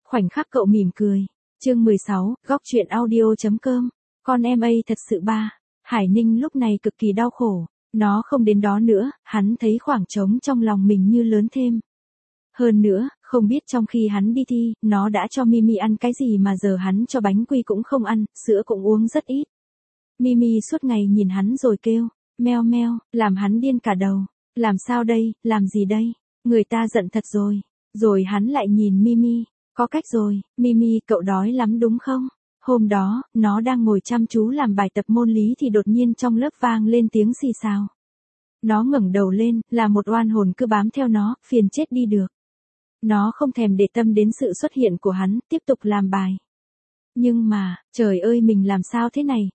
Khoảnh khắc cậu mỉm cười. Chương 16, góc truyện audio.com. Con em ấy thật sự ba. Hải Ninh lúc này cực kỳ đau khổ. Nó không đến đó nữa, hắn thấy khoảng trống trong lòng mình như lớn thêm. Hơn nữa, không biết trong khi hắn đi thi, nó đã cho Mimi ăn cái gì mà giờ hắn cho bánh quy cũng không ăn, sữa cũng uống rất ít. Mimi suốt ngày nhìn hắn rồi kêu, meo meo, làm hắn điên cả đầu. Làm sao đây, làm gì đây? Người ta giận thật rồi. Rồi hắn lại nhìn Mimi, có cách rồi, Mimi cậu đói lắm đúng không? Hôm đó, nó đang ngồi chăm chú làm bài tập môn lý thì đột nhiên trong lớp vang lên tiếng xì xào. Nó ngẩng đầu lên, là một oan hồn cứ bám theo nó, phiền chết đi được. Nó không thèm để tâm đến sự xuất hiện của hắn, tiếp tục làm bài. Nhưng mà, trời ơi mình làm sao thế này,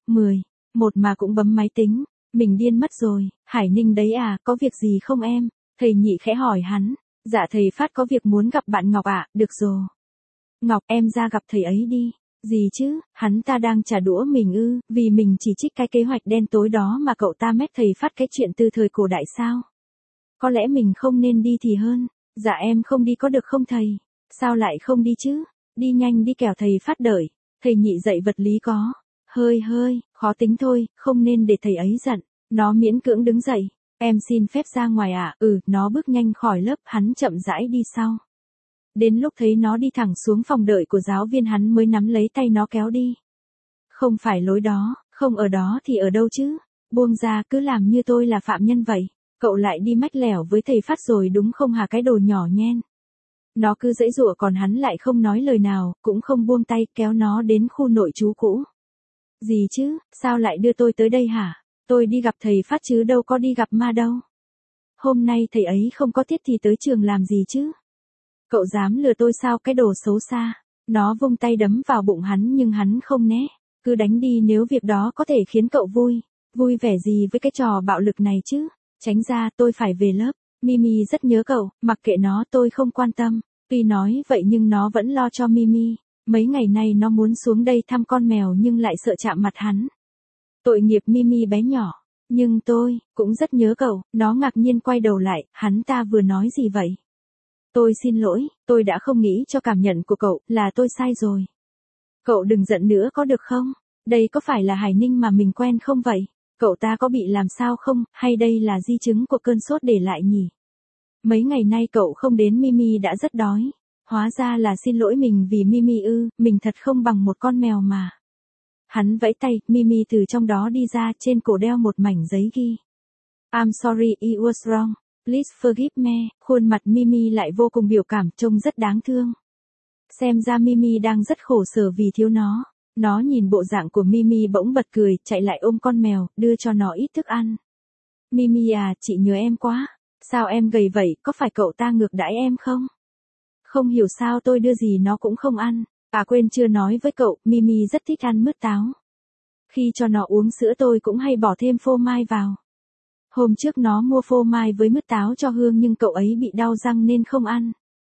11 mà cũng bấm máy tính, mình điên mất rồi, Hải Ninh đấy à, có việc gì không em? Thầy Nhị khẽ hỏi hắn, dạ thầy Phát có việc muốn gặp bạn Ngọc ạ, được rồi. Ngọc em ra gặp thầy ấy đi, gì chứ, hắn ta đang trả đũa mình ư, vì mình chỉ trích cái kế hoạch đen tối đó mà cậu ta mét thầy Phát cái chuyện từ thời cổ đại sao? Có lẽ mình không nên đi thì hơn, dạ em không đi có được không thầy? Sao lại không đi chứ? Đi nhanh đi kẻo thầy Phát đợi, thầy Nhị dạy vật lý có. Hơi, khó tính thôi, không nên để thầy ấy giận. Nó miễn cưỡng đứng dậy. Em xin phép ra ngoài ạ. Nó bước nhanh khỏi lớp, hắn chậm rãi đi sau. Đến lúc thấy nó đi thẳng xuống phòng đợi của giáo viên hắn mới nắm lấy tay nó kéo đi. Không phải lối đó, không ở đó thì ở đâu chứ? Buông ra cứ làm như tôi là phạm nhân vậy. Cậu lại đi mách lẻo với thầy Phát rồi đúng không hả cái đồ nhỏ nhen? Nó cứ giãy giụa còn hắn lại không nói lời nào, cũng không buông tay kéo nó đến khu nội trú cũ. Gì chứ, sao lại đưa tôi tới đây hả? Tôi đi gặp thầy Phát chứ đâu có đi gặp ma đâu. Hôm nay thầy ấy không có tiết thì tới trường làm gì chứ? Cậu dám lừa tôi sao cái đồ xấu xa? Nó vung tay đấm vào bụng hắn nhưng hắn không né. Cứ đánh đi nếu việc đó có thể khiến cậu vui. Vui vẻ gì với cái trò bạo lực này chứ? Tránh ra tôi phải về lớp. Mimi rất nhớ cậu, mặc kệ nó tôi không quan tâm. Tuy nói vậy nhưng nó vẫn lo cho Mimi. Mấy ngày nay nó muốn xuống đây thăm con mèo nhưng lại sợ chạm mặt hắn. Tội nghiệp Mimi bé nhỏ. Nhưng tôi, cũng rất nhớ cậu. Nó ngạc nhiên quay đầu lại, hắn ta vừa nói gì vậy? Tôi xin lỗi, tôi đã không nghĩ cho cảm nhận của cậu, là tôi sai rồi. Cậu đừng giận nữa có được không? Đây có phải là Hải Ninh mà mình quen không vậy? Cậu ta có bị làm sao không, hay đây là di chứng của cơn sốt để lại nhỉ? Mấy ngày nay cậu không đến Mimi đã rất đói. Hóa ra là xin lỗi mình vì Mimi ư, mình thật không bằng một con mèo mà. Hắn vẫy tay, Mimi từ trong đó đi ra, trên cổ đeo một mảnh giấy ghi. I'm sorry, I was wrong. Please forgive me. Khuôn mặt Mimi lại vô cùng biểu cảm, trông rất đáng thương. Xem ra Mimi đang rất khổ sở vì thiếu nó. Nó nhìn bộ dạng của Mimi bỗng bật cười, chạy lại ôm con mèo, đưa cho nó ít thức ăn. Mimi à, chị nhớ em quá. Sao em gầy vậy, có phải cậu ta ngược đãi em không? Không hiểu sao tôi đưa gì nó cũng không ăn. À quên chưa nói với cậu, Mimi rất thích ăn mứt táo. Khi cho nó uống sữa tôi cũng hay bỏ thêm phô mai vào. Hôm trước nó mua phô mai với mứt táo cho Hương nhưng cậu ấy bị đau răng nên không ăn.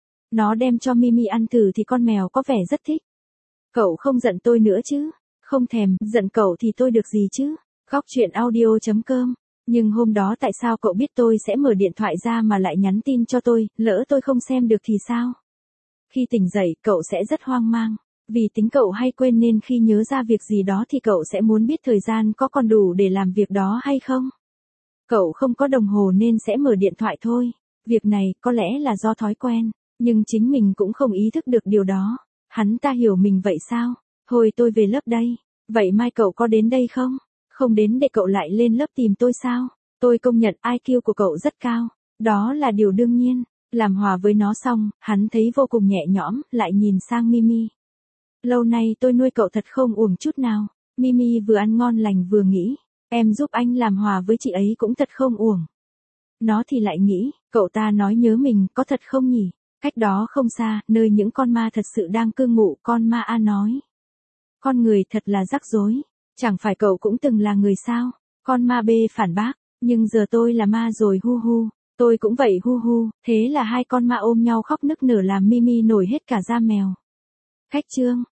Nó đem cho Mimi ăn thử thì con mèo có vẻ rất thích. Cậu không giận tôi nữa chứ? Không thèm, giận cậu thì tôi được gì chứ? Góc truyện audio.com. Nhưng hôm đó tại sao cậu biết tôi sẽ mở điện thoại ra mà lại nhắn tin cho tôi, lỡ tôi không xem được thì sao? Khi tỉnh dậy, cậu sẽ rất hoang mang. Vì tính cậu hay quên nên khi nhớ ra việc gì đó thì cậu sẽ muốn biết thời gian có còn đủ để làm việc đó hay không. Cậu không có đồng hồ nên sẽ mở điện thoại thôi. Việc này có lẽ là do thói quen, nhưng chính mình cũng không ý thức được điều đó. Hắn ta hiểu mình vậy sao? Thôi tôi về lớp đây. Vậy mai cậu có đến đây không? Không đến để cậu lại lên lớp tìm tôi sao? Tôi công nhận IQ của cậu rất cao. Đó là điều đương nhiên. Làm hòa với nó xong, hắn thấy vô cùng nhẹ nhõm, lại nhìn sang Mimi. Lâu nay tôi nuôi cậu thật không uổng chút nào. Mimi vừa ăn ngon lành vừa nghĩ, em giúp anh làm hòa với chị ấy cũng thật không uổng. Nó thì lại nghĩ, cậu ta nói nhớ mình có thật không nhỉ? Cách đó không xa, nơi những con ma thật sự đang cư ngụ, con ma A nói. Con người thật là rắc rối. Chẳng phải cậu cũng từng là người sao? Con ma B phản bác, nhưng giờ tôi là ma rồi hu hu. Tôi cũng vậy hu hu, thế là hai con ma ôm nhau khóc nức nở làm Mimi nổi hết cả da mèo. Khách chương.